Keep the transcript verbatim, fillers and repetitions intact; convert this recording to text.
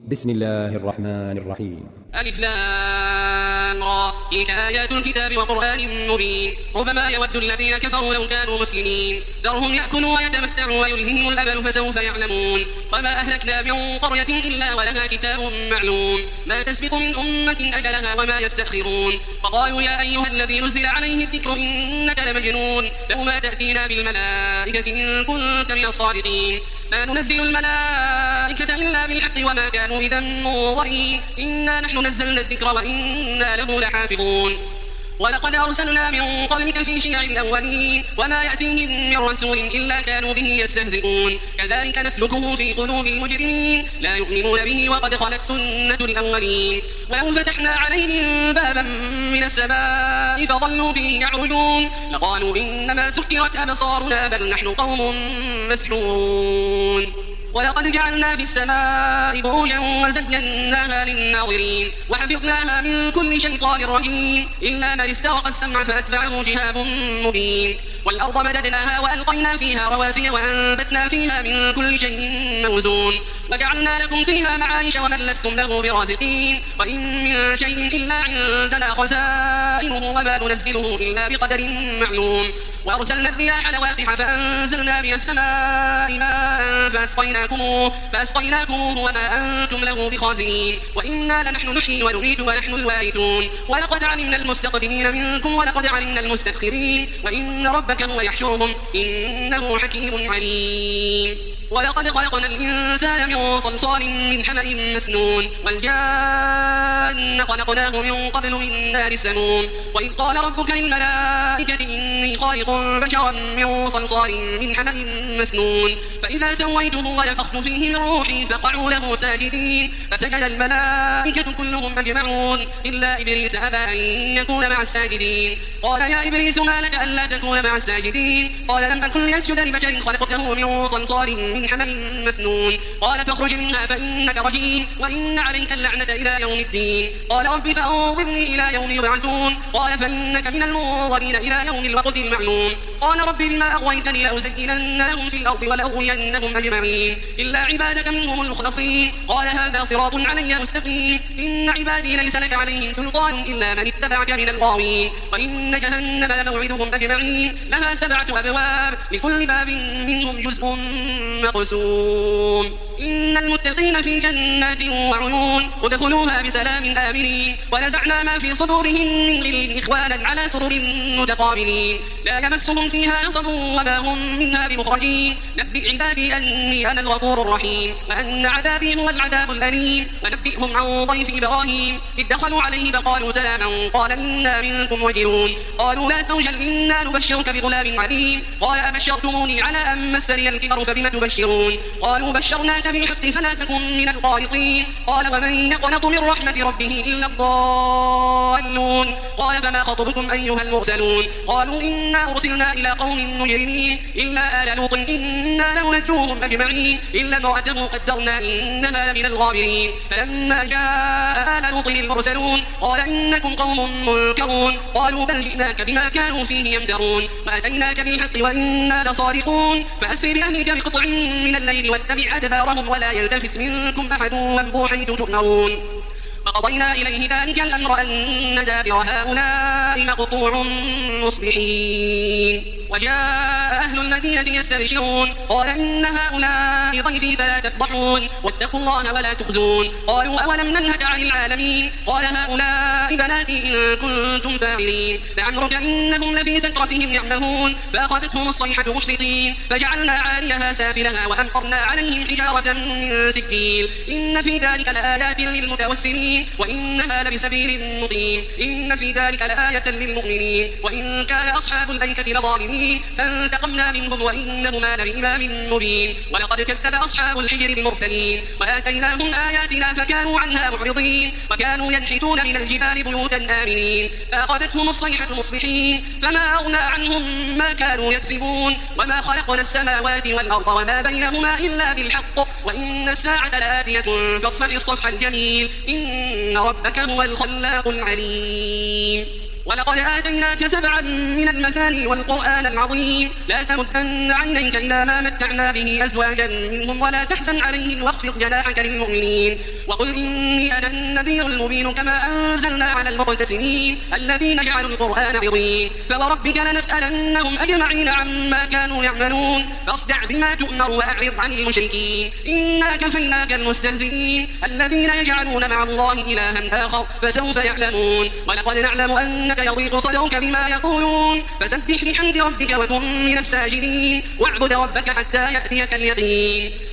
بسم الله الرحمن الرحيم. ألف لام را تلك آيات الكتاب وقرآن مبين ربما يود الذين كفروا لو كانوا مسلمين ذرهم يأكلوا ويتمتعوا ويلههم الأمل فسوف يعلمون وما أهلكنا من قرية إلا ولها كتاب معلوم ما تسبق من أمة أجلها وما يستأخرون وقالوا يا أيها الذي نزل عليه الذكر إنك لمجنون لو ما تأتينا بالملائكة إن كنت من الصادقين ما ننزل الملائكة إلا بالحق وما كانوا إذا منظرين إنا نحن نزلنا الذكر وإنا له لحافظون ولقد أرسلنا من قبلك في شيع الأولين وما يأتيهم من رسول إلا كانوا به يستهزئون كذلك نسلكه في قلوب المجرمين لا يؤمنون به وقد خلت سنة الأولين ولو فتحنا عليهم بابا من السماء فظلوا به يعرجون لقالوا إنما سكرت أبصارنا بل نحن قوم مسحورون ولقد جعلنا في السماء بروجا وزيناها للناظرين وحفظناها من كل شيطان رجيم إلا من استرق السمع فأتبعه شهاب مبين والأرض مددناها وألقينا فيها رواسي وأنبتنا فيها من كل شيء موزون وجعلنا لكم فيها معايش ومن لستم له برازقين وإن من شيء إلا عندنا خزائنه وما ننزله إلا بقدر معلوم وأرسلنا الرياح لواقح فأنزلنا من السماء ماء فأسقيناكموه فأسقيناكموه وما أنتم له بخازنين وإنا لنحن نحيي ونميت ونحن الوارثون ولقد علمنا المستقدمين منكم ولقد علمنا المستأخرين وإن ربك هو يحشرهم إنه حكيم عليم ولقد خلقنا الإنسان من صلصال من حمأ مسنون والجان خلقناه من قبل من نار السموم وإذ قال ربك للملائكة إني خالق بشرا من صلصال من حمأ مسنون فإذا سويته ونفخت فيه من روحي فقعوا له ساجدين فسجد الملائكة كلهم أجمعون إلا إبليس أبى أن يكون مع الساجدين قال يا إبليس ما لك ألا تكون مع الساجدين قال لم أكن لأسجد لبشر خلقته من صلصال من حمأ مسنون قال فاخرج منها فإنك رجيم وإن عليك اللعنة إلى يوم الدين قال رب فأنظرني إلى يوم يبعثون قال فإنك من المنظرين إلى يوم الوقت المعلوم قال رب بما أغويتني لأزينن لهم في الأرض ولأغوينهم أجمعين إلا عبادك منهم المخلصين قال هذا صراط علي مستقيم إن عبادي ليس لك عليهم سلطان إلا من اتبعك من الغاوين وإن جهنم لموعدهم أجمعين لها سبعة أبواب لكل باب منهم جزء مقسوم إن المتقين في جنات وعيون ادخلوها بسلام آمنين ونزعنا ما في صدورهم من غل إخوانا على سرر متقابلين لا يمسهم فيها نصب وما هم منها بمخرجين نبئ عبادي أني أنا الغفور الرحيم وأن عذابي هو العذاب الأليم ونبئهم عن ضيف إبراهيم إذ دخلوا عليه فقالوا سلاما قال إنا منكم وجلون قالوا لا توجل إنا نبشرك بغلام عليم قال أبشرتموني على أن مسني الكبر فبم تبشرون قالوا بشرناك بالحق فلا تكن من القانطين قال ومن يقنط من رحمة ربه إلا الضالون قال فما خطبكم أيها المرسلون قالوا إنا أرسلنا إلى قوم مجرمين إلا آل لوط إنا لمنجوهم أجمعين إلا امرأته قدرنا إنها لمن الغابرين فلما جاء آل لوط المرسلون قال إنكم قوم منكرون قالوا بل جئناك بما كانوا فيه يمترون وأتيناك بالحق وإنا لصادقون فأسر بأهلك بقطع من الليل واتبع أدبارهم ولا يلتفت منكم أحد وامضوا حيث تؤمرون فقضينا إليه ذلك الأمر أن دابر هؤلاء مقطوع مصبحين وجاء أهل المدينة يستبشرون قال إن هؤلاء ضيفي فلا تفضحون واتقوا الله ولا تخزون قالوا أولم ننهك عن العالمين قال هؤلاء بناتي إن كنتم فاعلين لعمرك إنهم لفي سكرتهم يعمهون فأخذتهم الصيحة مشرقين فجعلنا عاليها سافلها وأمطرنا عليهم حجارة من سجيل إن في ذلك لآيات للمتوسمين وإنها لبسبيل مقيم إن في ذلك لآية للمؤمنين وإن كان أصحاب الأيكة لظالمين فانتقمنا منهم وإنهما لبإمام مبين ولقد كذب أصحاب الحجر المرسلين وآتيناهم آياتنا فكانوا عنها معرضين وكانوا ينحتون من الجبال بيوتا آمنين فأخذتهم الصيحة مصبحين فما أغنى عنهم ما كانوا يكسبون وما خلقنا السماوات والأرض وما بينهما إلا بالحق وإن الساعة لآتية فاصفح الصفح الجميل إن ربك هو الخلاق العليم ولقد آتيناك سبعا من المثاني والقرآن العظيم لا تمدن عينيك إلى ما متعنا به أزواجا منهم ولا تحزن عليهم واخفض واخفض جناحك للمؤمنين وقل إني أنا النذير المبين كما أنزلنا على المقتسمين الذين جعلوا القرآن عظيم فوربك لنسألنهم أجمعين عما كانوا يعملون فاصدع بما تؤمر وأعرض عن المشركين إنا كفيناك المستهزئين الذين يجعلون مع الله إلها آخر فسوف يعلمون ولقد نعلم أنك يضيق صدرك بما يقولون فسبح بحمد ربك وكن من الساجدين واعبد ربك حتى يأتيك اليقين